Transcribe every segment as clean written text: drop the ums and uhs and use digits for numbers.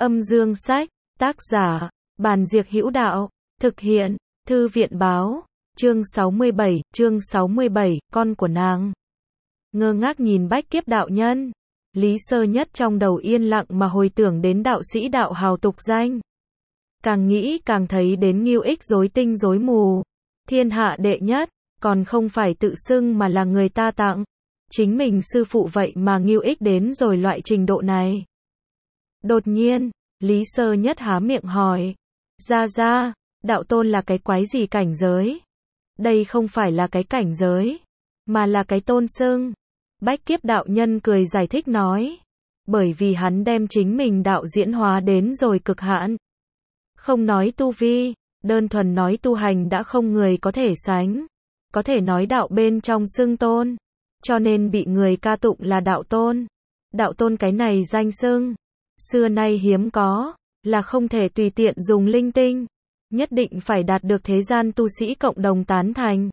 Âm dương sách, tác giả, Bàn Diệc Hữu Đạo, thực hiện, Thư viện báo, chương 67, con của nàng. Ngơ ngác nhìn Bách Kiếp đạo nhân, Lý Sơ Nhất trong đầu yên lặng mà hồi tưởng đến đạo sĩ đạo hào tục danh. Càng nghĩ càng thấy đến Ngưu Ích rối tinh rối mù, thiên hạ đệ nhất, còn không phải tự xưng mà là người ta tặng. Chính mình sư phụ vậy mà Ngưu Ích đến rồi loại trình độ này. Đột nhiên, Lý Sơ Nhất há miệng hỏi, ra, đạo tôn là cái quái gì cảnh giới? Đây không phải là cái cảnh giới, mà là cái tôn xưng. Bách Kiếp đạo nhân cười giải thích nói, bởi vì hắn đem chính mình đạo diễn hóa đến rồi cực hạn. Không nói tu vi, đơn thuần nói tu hành đã không người có thể sánh. Có thể nói đạo bên trong xưng tôn, cho nên bị người ca tụng là đạo tôn. Đạo tôn cái này danh xưng, xưa nay hiếm có, là không thể tùy tiện dùng linh tinh. Nhất định phải đạt được thế gian tu sĩ cộng đồng tán thành,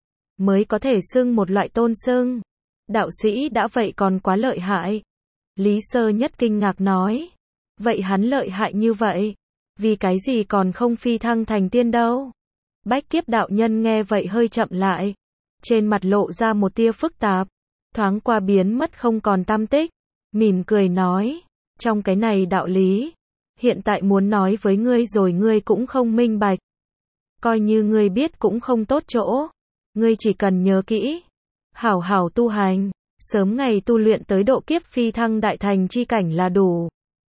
mới có thể xưng một loại tôn xưng. Đạo sĩ đã vậy còn quá lợi hại. Lý Sơ Nhất kinh ngạc nói, vậy hắn lợi hại như vậy, vì cái gì còn không phi thăng thành tiên đâu? Bách Kiếp đạo nhân nghe vậy hơi chậm lại, trên mặt lộ ra một tia phức tạp, thoáng qua biến mất không còn tăm tích, mỉm cười nói, trong cái này đạo lý, hiện tại muốn nói với ngươi rồi ngươi cũng không minh bạch. Coi như ngươi biết cũng không tốt chỗ, ngươi chỉ cần nhớ kỹ, hảo hảo tu hành, sớm ngày tu luyện tới độ kiếp phi thăng đại thành chi cảnh là đủ.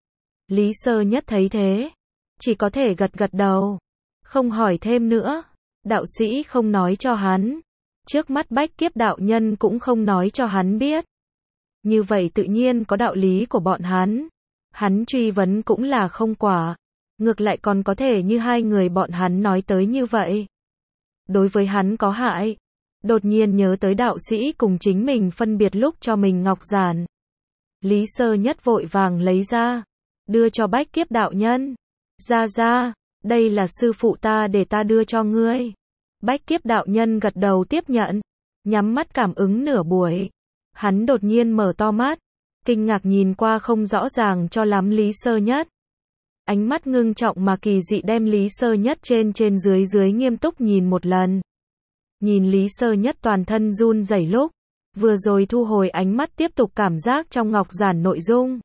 Lý Sơ Nhất thấy thế, chỉ có thể gật gật đầu, không hỏi thêm nữa. Đạo sĩ không nói cho hắn, trước mắt Bách Kiếp đạo nhân cũng không nói cho hắn biết. Như vậy tự nhiên có đạo lý của bọn hắn truy vấn cũng là không quả, ngược lại còn có thể như hai người bọn hắn nói tới như vậy. Đối với hắn có hại. Đột nhiên nhớ tới đạo sĩ cùng chính mình phân biệt lúc cho mình ngọc giản. Lý Sơ Nhất vội vàng lấy ra, đưa cho Bách Kiếp đạo nhân. Ra, đây là sư phụ ta để ta đưa cho ngươi. Bách Kiếp đạo nhân gật đầu tiếp nhận, nhắm mắt cảm ứng nửa buổi. Hắn đột nhiên mở to mắt, kinh ngạc nhìn qua không rõ ràng cho lắm Lý Sơ Nhất. Ánh mắt ngưng trọng mà kỳ dị đem Lý Sơ Nhất trên dưới nghiêm túc nhìn một lần. Nhìn Lý Sơ Nhất toàn thân run rẩy lúc vừa rồi thu hồi ánh mắt tiếp tục cảm giác trong ngọc giản nội dung.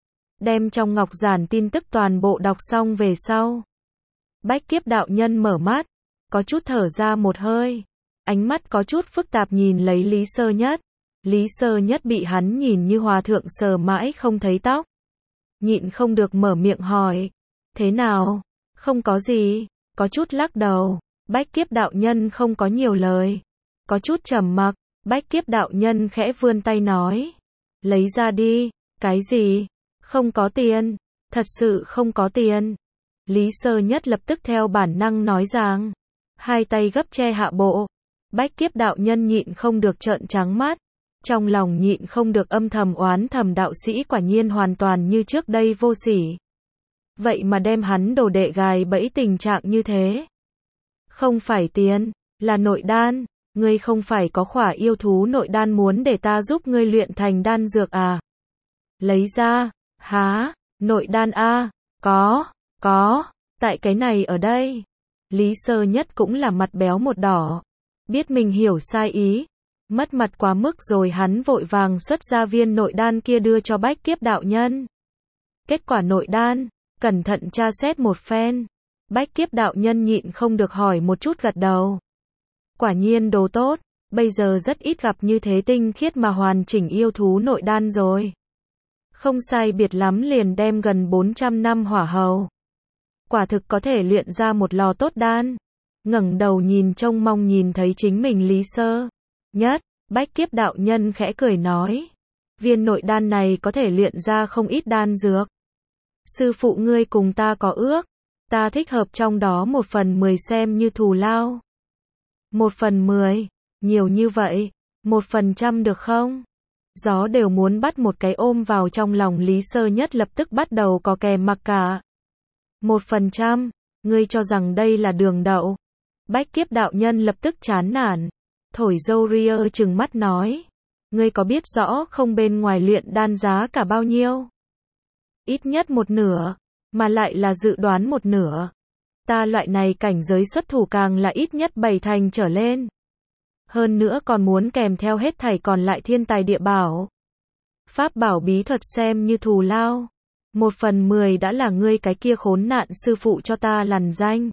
Đem trong ngọc giản tin tức toàn bộ đọc xong về sau. Bách Kiếp đạo nhân mở mắt, có chút thở ra một hơi. Ánh mắt có chút phức tạp nhìn lấy Lý Sơ Nhất. Lý Sơ Nhất bị hắn nhìn như hòa thượng sờ mãi không thấy tóc. Nhịn không được mở miệng hỏi, thế nào? Không có gì, có chút lắc đầu. Bách Kiếp đạo nhân không có nhiều lời, có chút trầm mặc. Bách Kiếp đạo nhân khẽ vươn tay nói, lấy ra đi. Cái gì? Không có tiền, thật sự không có tiền. Lý Sơ Nhất lập tức theo bản năng nói rằng, hai tay gấp che hạ bộ. Bách Kiếp đạo nhân nhịn không được trợn trắng mắt, trong lòng nhịn không được âm thầm oán thầm đạo sĩ quả nhiên hoàn toàn như trước đây vô sỉ. Vậy mà đem hắn đồ đệ gài bẫy tình trạng như thế. Không phải tiền, là nội đan. Ngươi không phải có khỏa yêu thú nội đan muốn để ta giúp ngươi luyện thành đan dược à? Lấy ra. Há, nội đan a? Có, tại cái này ở đây. Lý Sơ Nhất cũng là mặt béo một đỏ, biết mình hiểu sai ý, mất mặt quá mức rồi hắn vội vàng xuất ra viên nội đan kia đưa cho Bách Kiếp đạo nhân. Kết quả nội đan, cẩn thận tra xét một phen. Bách Kiếp đạo nhân nhịn không được hỏi một chút gật đầu. Quả nhiên đồ tốt, bây giờ rất ít gặp như thế tinh khiết mà hoàn chỉnh yêu thú nội đan rồi. Không sai biệt lắm liền đem gần 400 năm hỏa hầu. Quả thực có thể luyện ra một lò tốt đan. Ngẩng đầu nhìn trông mong nhìn thấy chính mình Lý Sơ Nhất. Bách Kiếp đạo nhân khẽ cười nói, viên nội đan này có thể luyện ra không ít đan dược. Sư phụ ngươi cùng ta có ước, ta thích hợp trong đó 1/10 xem như thù lao. 1/10, nhiều như vậy, 1% được không? Gió đều muốn bắt một cái ôm vào trong lòng. Lý Sơ Nhất lập tức bắt đầu có kè mặc cả. 1%, ngươi cho rằng đây là đường đậu? Bách Kiếp đạo nhân lập tức chán nản, thổi râu ria trừng mắt nói, ngươi có biết rõ không bên ngoài luyện đan giá cả bao nhiêu? Ít nhất một nửa. mà lại là dự đoán một nửa. Ta loại này cảnh giới xuất thủ càng là ít nhất 7 thành trở lên. Hơn nữa còn muốn kèm theo hết thảy còn lại thiên tài địa bảo. Pháp bảo bí thuật xem như thù lao. 1/10 đã là ngươi cái kia khốn nạn sư phụ cho ta lằn danh.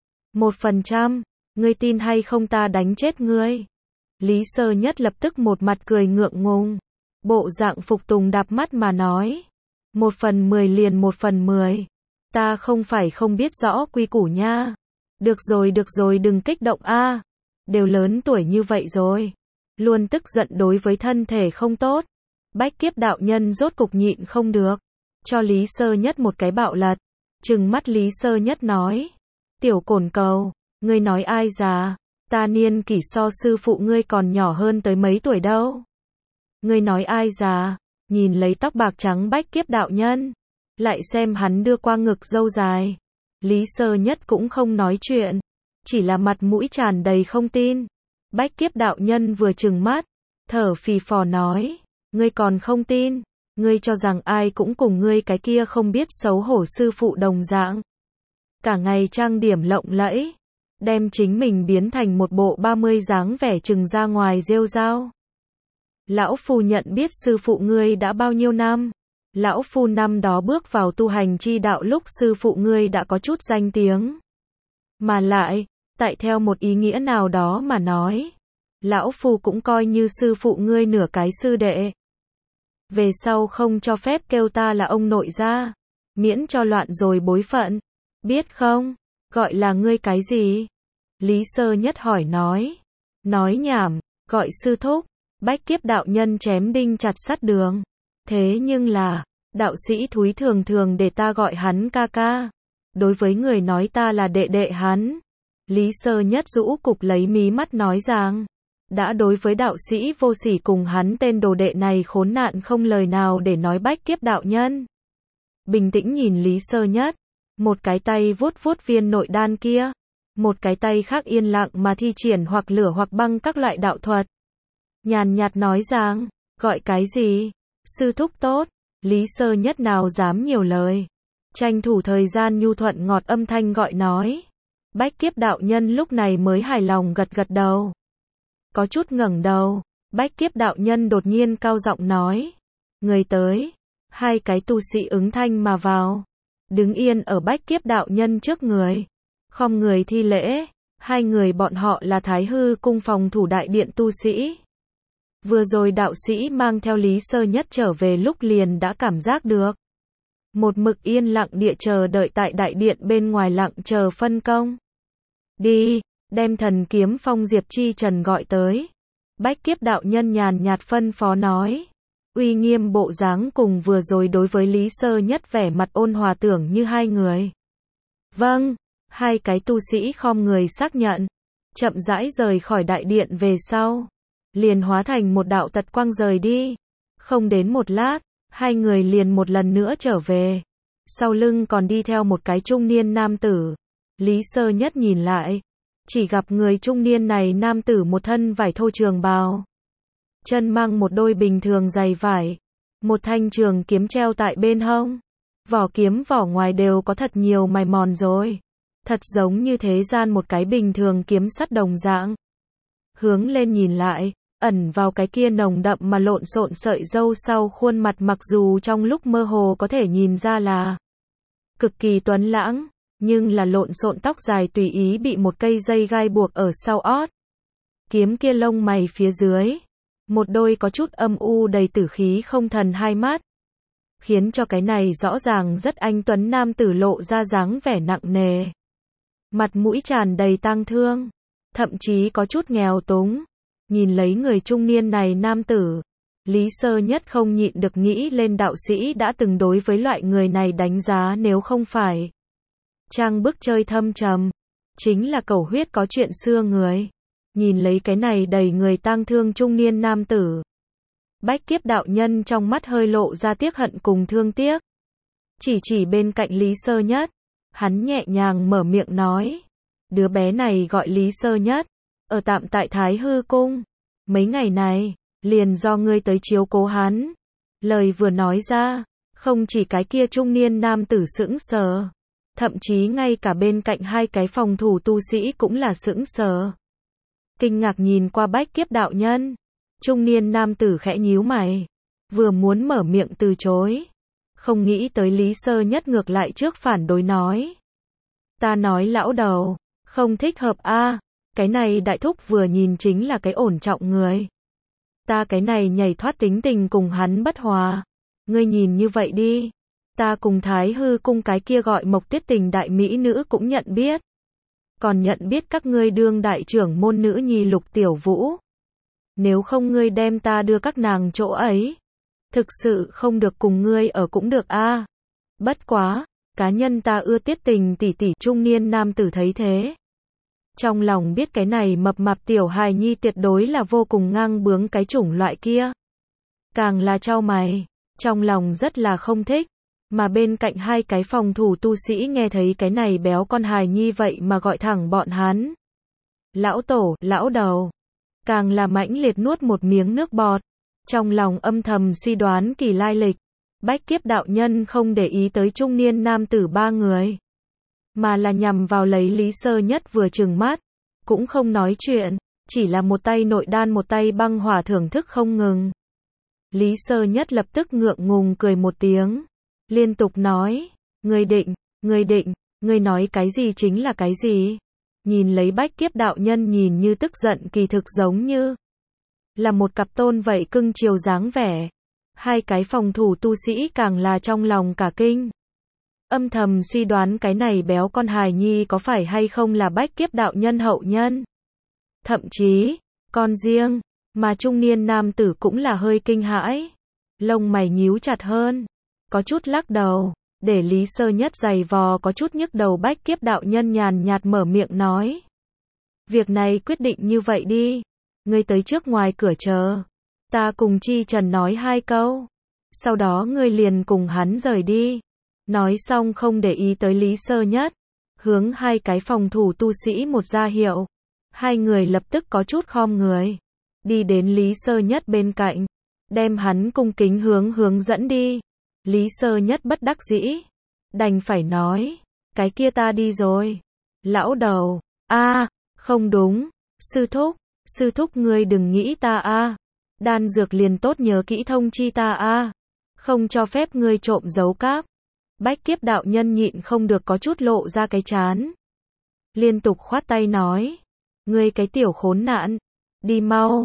1%, ngươi tin hay không ta đánh chết ngươi. Lý Sơ Nhất lập tức một mặt cười ngượng ngùng. Bộ dạng phục tùng đạp mắt mà nói. 1/10 liền 1/10. Ta không phải không biết rõ quy củ nha. Được rồi đừng kích động a. Đều lớn tuổi như vậy rồi. Luôn tức giận đối với thân thể không tốt. Bách Kiếp đạo nhân rốt cục nhịn không được. Cho Lý Sơ Nhất một cái bạo lật. Trừng mắt Lý Sơ Nhất nói. Tiểu cổn cầu, ngươi nói ai già? Ta niên kỷ so sư phụ ngươi còn nhỏ hơn tới mấy tuổi đâu. Ngươi nói ai già? Nhìn lấy tóc bạc trắng Bách Kiếp đạo nhân. Lại xem hắn đưa qua ngực râu dài. Lý Sơ Nhất cũng không nói chuyện. Chỉ là mặt mũi tràn đầy không tin. Bách Kiếp đạo nhân vừa trừng mắt. Thở phì phò nói. Ngươi còn không tin. Ngươi cho rằng ai cũng cùng ngươi cái kia không biết xấu hổ sư phụ đồng dạng. Cả ngày trang điểm lộng lẫy. Đem chính mình biến thành một bộ 30 dáng vẻ trừng ra ngoài rêu rao. Lão Phu nhận biết sư phụ ngươi đã bao nhiêu năm. Lão Phu năm đó bước vào tu hành chi đạo lúc sư phụ ngươi đã có chút danh tiếng. Mà lại, tại theo một ý nghĩa nào đó mà nói. Lão Phu cũng coi như sư phụ ngươi nửa cái sư đệ. Về sau không cho phép kêu ta là ông nội gia. Miễn cho loạn rồi bối phận. Biết không? Gọi là ngươi cái gì? Lý Sơ Nhất hỏi nói. Nói nhảm, gọi sư thúc. Bách Kiếp đạo nhân chém đinh chặt sắt đường. Thế nhưng là, đạo sĩ thúi thường thường để ta gọi hắn ca ca. Đối với người nói ta là đệ đệ hắn. Lý Sơ Nhất rũ cục lấy mí mắt nói rằng. Đã đối với đạo sĩ vô sỉ cùng hắn tên đồ đệ này khốn nạn không lời nào để nói. Bách Kiếp đạo nhân bình tĩnh nhìn Lý Sơ Nhất. Một cái tay vuốt vuốt viên nội đan kia. Một cái tay khác yên lặng mà thi triển hoặc lửa hoặc băng các loại đạo thuật. Nhàn nhạt nói rằng, gọi cái gì? Sư thúc tốt. Lý Sơ Nhất nào dám nhiều lời. Tranh thủ thời gian nhu thuận ngọt âm thanh gọi nói. Bách Kiếp đạo nhân lúc này mới hài lòng gật gật đầu. Có chút ngẩng đầu. Bách Kiếp đạo nhân đột nhiên cao giọng nói. Người tới. Hai cái tu sĩ ứng thanh mà vào. Đứng yên ở Bách Kiếp đạo nhân trước người. Khom người thi lễ. Hai người bọn họ là Thái Hư cung phòng thủ đại điện tu sĩ. Vừa rồi đạo sĩ mang theo Lý Sơ Nhất trở về lúc liền đã cảm giác được. Một mực yên lặng địa chờ đợi tại đại điện bên ngoài lặng chờ phân công. Đi, đem thần kiếm phong Diệp Chi Trần gọi tới. Bách Kiếp đạo nhân nhàn nhạt phân phó nói. Uy nghiêm bộ dáng cùng vừa rồi đối với Lý Sơ Nhất vẻ mặt ôn hòa tưởng như hai người. Vâng, hai cái tu sĩ khom người xác nhận. Chậm rãi rời khỏi đại điện về sau. Liền hóa thành một đạo tật quang rời đi. Không đến một lát, hai người liền một lần nữa trở về. Sau lưng còn đi theo một cái trung niên nam tử. Lý Sơ Nhất nhìn lại. Chỉ gặp người trung niên này nam tử một thân vải thô trường bào. Chân mang một đôi bình thường giày vải. Một thanh trường kiếm treo tại bên hông. Vỏ kiếm vỏ ngoài đều có thật nhiều mài mòn rồi. Thật giống như thế gian một cái bình thường kiếm sắt đồng dạng. Hướng lên nhìn lại, ẩn vào cái kia nồng đậm mà lộn xộn sợi râu sau khuôn mặt mặc dù trong lúc mơ hồ có thể nhìn ra là cực kỳ tuấn lãng, nhưng là lộn xộn tóc dài tùy ý bị một cây dây gai buộc ở sau ót. Kiếm kia lông mày phía dưới. Một đôi có chút âm u đầy tử khí không thần hai mắt. Khiến cho cái này rõ ràng rất anh tuấn nam tử lộ ra dáng vẻ nặng nề. Mặt mũi tràn đầy tang thương. Thậm chí có chút nghèo túng. Nhìn lấy người trung niên này nam tử. Lý Sơ Nhất không nhịn được nghĩ lên đạo sĩ đã từng đối với loại người này đánh giá nếu không phải. Trang bức chơi thâm trầm. Chính là cầu huyết có chuyện xưa người. Nhìn lấy cái này đầy người tang thương trung niên nam tử. Bách Kiếp đạo nhân trong mắt hơi lộ ra tiếc hận cùng thương tiếc. Chỉ bên cạnh Lý Sơ Nhất. Hắn nhẹ nhàng mở miệng nói. Đứa bé này gọi Lý Sơ Nhất. Ở tạm tại Thái Hư cung. Mấy ngày này, liền do ngươi tới chiếu cố hắn. Lời vừa nói ra, Không chỉ cái kia trung niên nam tử sững sờ, thậm chí ngay cả bên cạnh hai cái phòng thủ tu sĩ cũng là sững sờ. Kinh ngạc nhìn qua Bách Kiếp đạo nhân, trung niên nam tử khẽ nhíu mày, vừa muốn mở miệng từ chối, không nghĩ tới Lý Sơ Nhất ngược lại trước phản đối nói. Ta nói lão đầu, không thích hợp a, cái này đại thúc vừa nhìn chính là cái ổn trọng người. Ta cái này nhảy thoát tính tình cùng hắn bất hòa. Ngươi nhìn như vậy đi, ta cùng Thái Hư cung cái kia gọi Mộc Tuyết Tình đại mỹ nữ cũng nhận biết. Còn nhận biết các ngươi đương đại trưởng môn nữ nhi Lục Tiểu Vũ. Nếu không ngươi đem ta đưa các nàng chỗ ấy, thực sự không được cùng ngươi ở cũng được a. Bất quá, cá nhân ta ưa Tiết Tình tỷ tỷ. Trung niên nam tử thấy thế, trong lòng biết cái này mập mạp tiểu hài nhi tuyệt đối là vô cùng ngang bướng cái chủng loại kia. Càng là chau mày, trong lòng rất là không thích, mà bên cạnh hai cái phòng thủ tu sĩ nghe thấy cái này béo con hài nhi vậy mà gọi thẳng bọn hắn. Lão tổ, lão đầu, càng là mãnh liệt nuốt một miếng nước bọt, trong lòng âm thầm suy đoán kỳ lai lịch. Bách Kiếp đạo nhân không để ý tới trung niên nam tử ba người, mà là nhằm vào lấy Lý Sơ Nhất vừa trừng mắt, cũng không nói chuyện, chỉ là một tay nội đan một tay băng hỏa thưởng thức không ngừng. Lý Sơ Nhất lập tức ngượng ngùng cười một tiếng, liên tục nói, ngươi định, ngươi nói cái gì chính là cái gì. Nhìn lấy Bách Kiếp đạo nhân nhìn như tức giận kỳ thực giống như là một cặp tôn vậy cưng chiều dáng vẻ. Hai cái phòng thủ tu sĩ càng là trong lòng cả kinh. Âm thầm suy đoán cái này béo con hài nhi có phải hay không là Bách Kiếp đạo nhân hậu nhân. Thậm chí, con riêng, mà trung niên nam tử cũng là hơi kinh hãi. Lông mày nhíu chặt hơn, có chút lắc đầu, để Lý Sơ Nhất giày vò có chút nhức đầu. Bách Kiếp đạo nhân nhàn nhạt mở miệng nói. Việc này quyết định như vậy đi, ngươi tới trước ngoài cửa chờ. Ta cùng Chi Trần nói hai câu, sau đó ngươi liền cùng hắn rời đi. Nói xong không để ý tới Lý Sơ Nhất, hướng hai cái phòng thủ tu sĩ một ra hiệu. Hai người lập tức có chút khom người, đi đến Lý Sơ Nhất bên cạnh, đem hắn cung kính hướng dẫn đi. Lý Sơ Nhất bất đắc dĩ, đành phải nói, cái kia ta đi rồi. Lão đầu, không đúng, sư thúc ngươi đừng nghĩ ta đan dược liền tốt nhớ kỹ thông chi ta không cho phép ngươi trộm giấu cáp. Bách Kiếp đạo nhân nhịn không được có chút lộ ra cái trán, liên tục khoát tay nói, ngươi cái tiểu khốn nạn, đi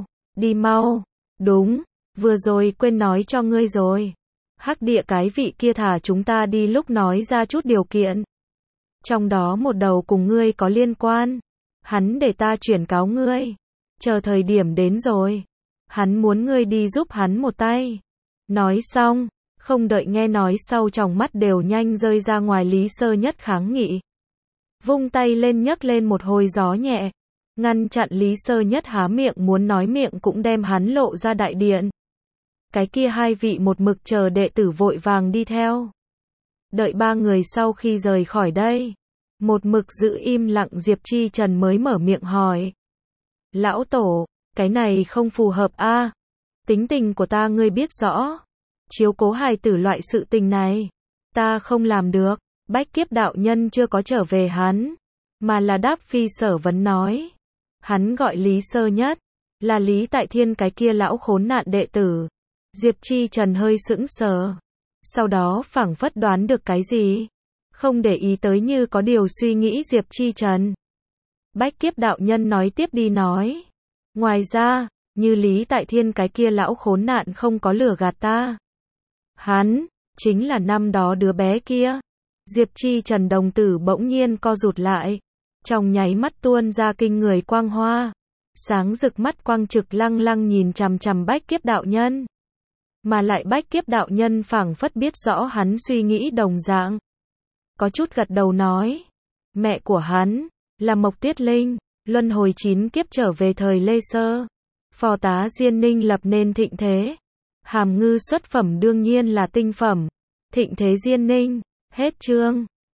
mau, đúng, vừa rồi quên nói cho ngươi rồi, Hắc Địa cái vị kia thả chúng ta đi lúc nói ra chút điều kiện, trong đó một đầu cùng ngươi có liên quan, hắn để ta chuyển cáo ngươi, chờ thời điểm đến rồi, hắn muốn ngươi đi giúp hắn một tay. Nói xong, không đợi nghe nói sau tròng mắt đều nhanh rơi ra ngoài. Lý Sơ Nhất kháng nghị, vung tay lên nhấc lên một hồi gió nhẹ, ngăn chặn Lý Sơ Nhất há miệng muốn nói, miệng cũng đem hắn lộ ra đại điện. Cái kia hai vị một mực chờ đệ tử vội vàng đi theo. Đợi ba người sau khi rời khỏi đây, một mực giữ im lặng Diệp Chi Trần mới mở miệng hỏi. Lão tổ, cái này không phù hợp tính tình của ta ngươi biết rõ. Chiếu cố hài tử loại sự tình này, ta không làm được. Bách Kiếp đạo nhân chưa có trở về hắn, mà là đáp phi sở vấn nói. Hắn gọi Lý Sơ Nhất, là Lý Tại Thiên cái kia lão khốn nạn đệ tử. Diệp Chi Trần hơi sững sờ, sau đó phảng phất đoán được cái gì, không để ý tới như có điều suy nghĩ Diệp Chi Trần. Bách Kiếp đạo nhân nói tiếp đi nói. Ngoài ra, như Lý Tại Thiên cái kia lão khốn nạn không có lừa gạt ta. Hắn, chính là năm đó đứa bé kia. Diệp Chi Trần đồng tử bỗng nhiên co rụt lại, trong nháy mắt tuôn ra kinh người quang hoa, sáng rực mắt quang trực lăng lăng nhìn chằm chằm Bách Kiếp đạo nhân. Mà lại Bách Kiếp đạo nhân phảng phất biết rõ hắn suy nghĩ đồng dạng. Có chút gật đầu nói, mẹ của hắn là Mộc Tuyết Linh, luân hồi 9 kiếp trở về thời Lê Sơ. Phò tá Diên Ninh lập nên thịnh thế. Hàm ngư xuất phẩm đương nhiên là tinh phẩm. Thịnh thế Diên Ninh, hết chương.